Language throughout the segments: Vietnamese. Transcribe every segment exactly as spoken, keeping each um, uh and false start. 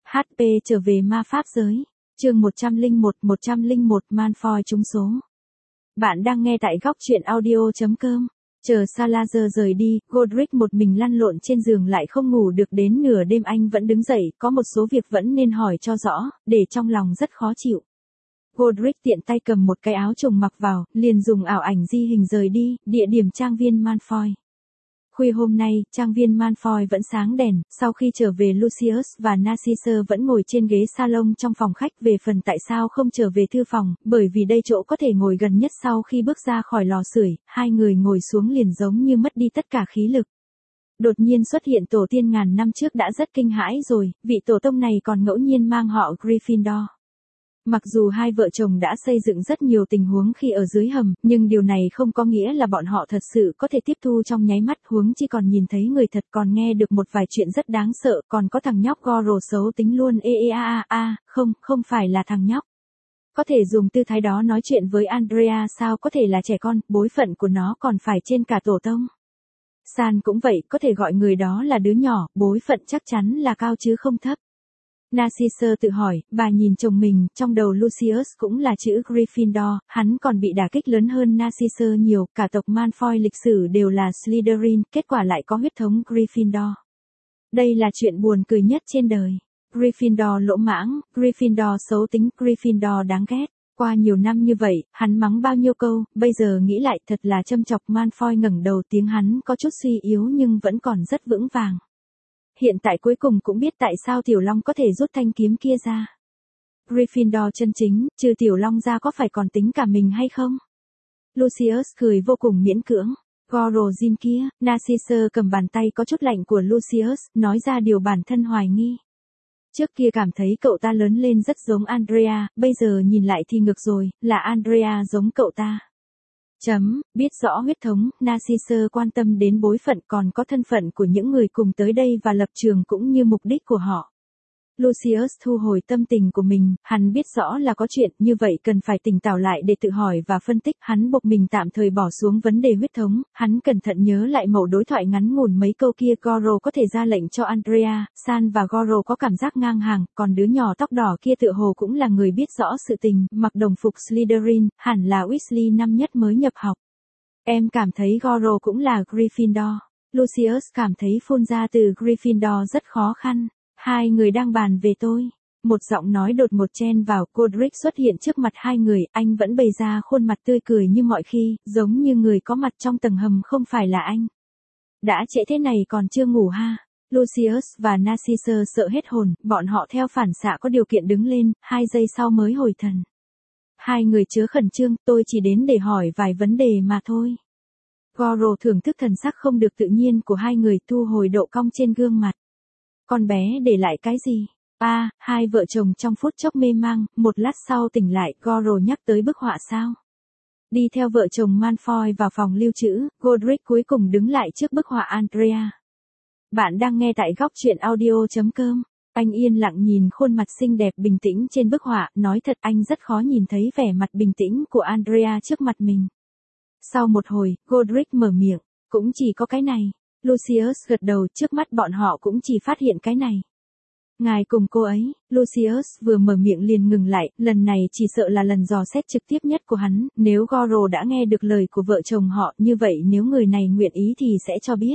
hát pê trở về ma pháp giới. Chương một trăm lẻ một, một trăm lẻ một Malfoy trúng số. Bạn đang nghe tại góc truyện audio chấm com. Chờ Salazar rời đi, Godric một mình lăn lộn trên giường lại không ngủ được, đến nửa đêm anh vẫn đứng dậy, có một số việc vẫn nên hỏi cho rõ, để trong lòng rất khó chịu. Godric tiện tay cầm một cái áo choàng mặc vào, liền dùng ảo ảnh di hình rời đi, địa điểm trang viên Malfoy. Khuya hôm nay, trang viên Malfoy vẫn sáng đèn, sau khi trở về Lucius và Narcissa vẫn ngồi trên ghế salon trong phòng khách. Về phần tại sao không trở về thư phòng, bởi vì đây chỗ có thể ngồi gần nhất. Sau khi bước ra khỏi lò sưởi, hai người ngồi xuống liền giống như mất đi tất cả khí lực. Đột nhiên xuất hiện tổ tiên ngàn năm trước đã rất kinh hãi rồi, vị tổ tông này còn ngẫu nhiên mang họ Gryffindor. Mặc dù hai vợ chồng đã xây dựng rất nhiều tình huống khi ở dưới hầm, nhưng điều này không có nghĩa là bọn họ thật sự có thể tiếp thu trong nháy mắt, huống chi còn nhìn thấy người thật, còn nghe được một vài chuyện rất đáng sợ, còn có thằng nhóc Goro xấu tính luôn. Ê ê a a a, không, không phải là thằng nhóc. Có thể dùng tư thái đó nói chuyện với Andrea, sao có thể là trẻ con, bối phận của nó còn phải trên cả tổ tông. San cũng vậy, có thể gọi người đó là đứa nhỏ, bối phận chắc chắn là cao chứ không thấp. Narcissa tự hỏi, bà nhìn chồng mình, trong đầu Lucius cũng là chữ Gryffindor, hắn còn bị đả kích lớn hơn Narcissa nhiều, cả tộc Malfoy lịch sử đều là Slytherin, kết quả lại có huyết thống Gryffindor. Đây là chuyện buồn cười nhất trên đời. Gryffindor lỗ mãng, Gryffindor xấu tính, Gryffindor đáng ghét. Qua nhiều năm như vậy, hắn mắng bao nhiêu câu, bây giờ nghĩ lại thật là châm chọc. Malfoy ngẩng đầu, tiếng hắn có chút suy yếu nhưng vẫn còn rất vững vàng. Hiện tại cuối cùng cũng biết tại sao Tiểu Long có thể rút thanh kiếm kia ra. Gryffindor chân chính, trừ Tiểu Long ra có phải còn tính cả mình hay không? Lucius cười vô cùng miễn cưỡng. Goro Jim kia, Narcissa cầm bàn tay có chút lạnh của Lucius, nói ra điều bản thân hoài nghi. Trước kia cảm thấy cậu ta lớn lên rất giống Andrea, bây giờ nhìn lại thì ngược rồi, là Andrea giống cậu ta. Chấm, biết rõ huyết thống, Narcissa quan tâm đến bối phận, còn có thân phận của những người cùng tới đây và lập trường cũng như mục đích của họ. Lucius thu hồi tâm tình của mình, hắn biết rõ là có chuyện như vậy cần phải tỉnh táo lại để tự hỏi và phân tích. Hắn buộc mình tạm thời bỏ xuống vấn đề huyết thống, hắn cẩn thận nhớ lại mẩu đối thoại ngắn ngủn mấy câu kia. Goro có thể ra lệnh cho Andrea, San và Goro có cảm giác ngang hàng, còn đứa nhỏ tóc đỏ kia tựa hồ cũng là người biết rõ sự tình, mặc đồng phục Slytherin, hẳn là Weasley năm nhất mới nhập học. Em cảm thấy Goro cũng là Gryffindor. Lucius cảm thấy phun ra từ Gryffindor rất khó khăn. Hai người đang bàn về tôi. Một giọng nói đột ngột chen vào, Godric xuất hiện trước mặt hai người, anh vẫn bày ra khuôn mặt tươi cười như mọi khi, giống như người có mặt trong tầng hầm không phải là anh. Đã trễ thế này còn chưa ngủ ha? Lucius và Narcissa sợ hết hồn, bọn họ theo phản xạ có điều kiện đứng lên, hai giây sau mới hồi thần. Hai người chớ khẩn trương, tôi chỉ đến để hỏi vài vấn đề mà thôi. Goro thưởng thức thần sắc không được tự nhiên của hai người, thu hồi độ cong trên gương mặt. Con bé để lại cái gì? A, à, hai vợ chồng trong phút chốc mê mang, một lát sau tỉnh lại, Goro nhắc tới bức họa sao? Đi theo vợ chồng Malfoy vào phòng lưu trữ, Godric cuối cùng đứng lại trước bức họa Andrea. Bạn đang nghe tại góc truyện audio chấm com. Anh yên lặng nhìn khuôn mặt xinh đẹp bình tĩnh trên bức họa, nói thật anh rất khó nhìn thấy vẻ mặt bình tĩnh của Andrea trước mặt mình. Sau một hồi, Godric mở miệng, cũng chỉ có cái này. Lucius gật đầu, trước mắt bọn họ cũng chỉ phát hiện cái này. Ngài cùng cô ấy, Lucius vừa mở miệng liền ngừng lại, lần này chỉ sợ là lần dò xét trực tiếp nhất của hắn, nếu Goro đã nghe được lời của vợ chồng họ, như vậy nếu người này nguyện ý thì sẽ cho biết.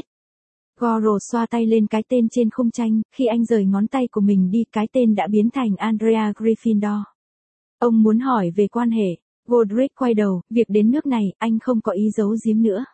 Goro xoa tay lên cái tên trên khung tranh, khi anh rời ngón tay của mình đi, cái tên đã biến thành Andrea Gryffindor. Ông muốn hỏi về quan hệ. Godric quay đầu, việc đến nước này, anh không có ý giấu giếm nữa.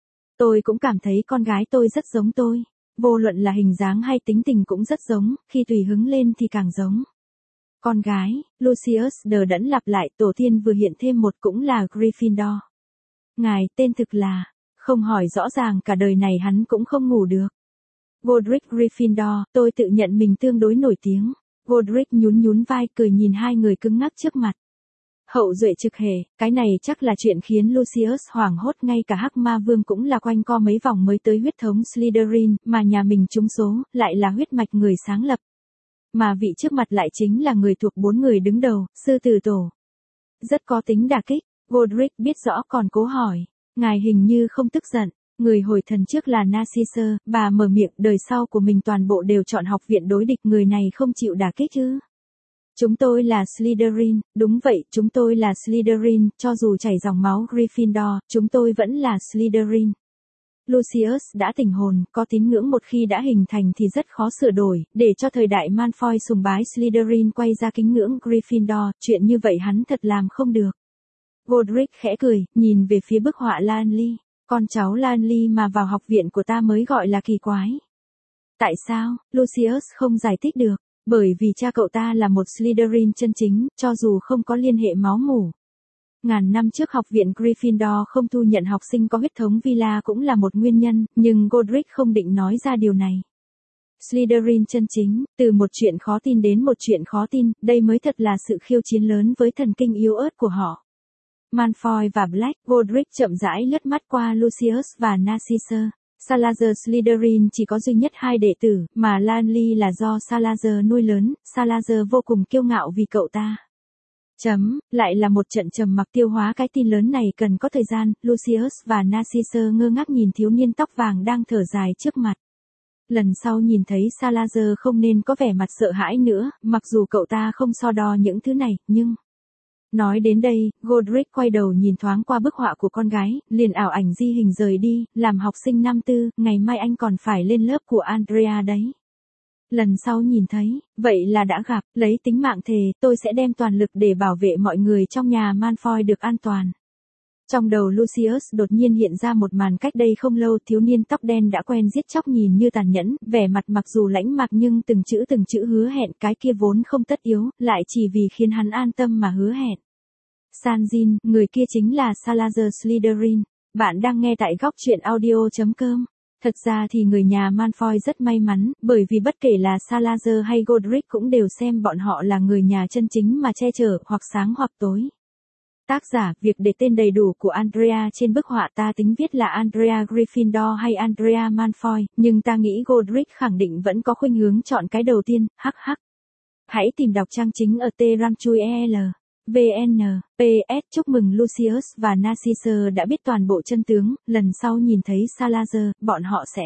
Tôi cũng cảm thấy con gái tôi rất giống tôi. Vô luận là hình dáng hay tính tình cũng rất giống, khi tùy hứng lên thì càng giống. Con gái, Lucius đờ đẫn lặp lại, tổ tiên vừa hiện thêm một cũng là Gryffindor. Ngài, tên thực là, không hỏi rõ ràng cả đời này hắn cũng không ngủ được. Godric Gryffindor, tôi tự nhận mình tương đối nổi tiếng. Godric nhún nhún vai cười nhìn hai người cứng ngắc trước mặt. Hậu duệ trực hệ, cái này chắc là chuyện khiến Lucius hoảng hốt, ngay cả Hắc Ma Vương cũng là quanh co mấy vòng mới tới huyết thống Slytherin, mà nhà mình trúng số, lại là huyết mạch người sáng lập. Mà vị trước mặt lại chính là người thuộc bốn người đứng đầu, sư tử tổ. Rất có tính đả kích, Godric biết rõ còn cố hỏi, ngài hình như không tức giận, Người hồi thần trước là Narcissus, bà mở miệng, đời sau của mình toàn bộ đều chọn học viện đối địch, người này không chịu đả kích ư? Chúng tôi là Slytherin, đúng vậy, chúng tôi là Slytherin, cho dù chảy dòng máu Gryffindor, chúng tôi vẫn là Slytherin. Lucius đã tỉnh hồn, có tín ngưỡng một khi đã hình thành thì rất khó sửa đổi, để cho thời đại Malfoy sùng bái Slytherin quay ra kính ngưỡng Gryffindor, chuyện như vậy hắn thật làm không được. Godric khẽ cười, nhìn về phía bức họa Lanley, con cháu Lanley mà vào học viện của ta mới gọi là kỳ quái. Tại sao? Lucius không giải thích được, bởi vì cha cậu ta là một Slytherin chân chính, cho dù không có liên hệ máu mủ. Ngàn năm trước học viện Gryffindor không thu nhận học sinh có huyết thống Villa cũng là một nguyên nhân, nhưng Godric không định nói ra điều này. Slytherin chân chính, từ một chuyện khó tin đến một chuyện khó tin, đây mới thật là sự khiêu chiến lớn với thần kinh yếu ớt của họ. Malfoy và Black, Godric chậm rãi lướt mắt qua Lucius và Narcissus. Salazar Slytherin chỉ có duy nhất hai đệ tử, mà Lanley là do Salazar nuôi lớn, Salazar vô cùng kiêu ngạo vì cậu ta. Chấm, lại là một trận trầm mặc, tiêu hóa cái tin lớn này cần có thời gian, Lucius và Narcissus ngơ ngác nhìn thiếu niên tóc vàng đang thở dài trước mặt. Lần sau nhìn thấy Salazar không nên có vẻ mặt sợ hãi nữa, mặc dù cậu ta không so đo những thứ này, nhưng... Nói đến đây, Godric quay đầu nhìn thoáng qua bức họa của con gái, liền ảo ảnh di hình rời đi, làm học sinh năm tư, ngày mai anh còn phải lên lớp của Andrea đấy. Lần sau nhìn thấy, vậy là đã gặp, lấy tính mạng thề, tôi sẽ đem toàn lực để bảo vệ mọi người trong nhà Malfoy được an toàn. Trong đầu Lucius đột nhiên hiện ra một màn cách đây không lâu, thiếu niên tóc đen đã quen giết chóc nhìn như tàn nhẫn, vẻ mặt mặc dù lãnh mạc nhưng từng chữ từng chữ hứa hẹn, cái kia vốn không tất yếu, lại chỉ vì khiến hắn an tâm mà hứa hẹn. Sanjin, người kia chính là Salazar Slytherin. Bạn đang nghe tại góc truyện audio chấm com. Thật ra thì người nhà Malfoy rất may mắn, bởi vì bất kể là Salazar hay Godric cũng đều xem bọn họ là người nhà chân chính mà che chở, hoặc sáng hoặc tối. Tác giả, việc để tên đầy đủ của Andrea trên bức họa ta tính viết là Andrea Gryffindor hay Andrea Malfoy, nhưng ta nghĩ Godric khẳng định vẫn có khuynh hướng chọn cái đầu tiên, hắc hắc. Hãy tìm đọc trang chính ở T Ramchui E L. vê en. pê ét Chúc mừng Lucius và Narcissus đã biết toàn bộ chân tướng, lần sau nhìn thấy Salazar, bọn họ sẽ...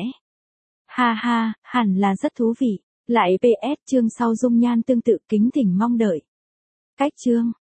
Ha ha, hẳn là rất thú vị. Lại pê ét chương sau dung nhan tương tự, kính thỉnh mong đợi. Cách chương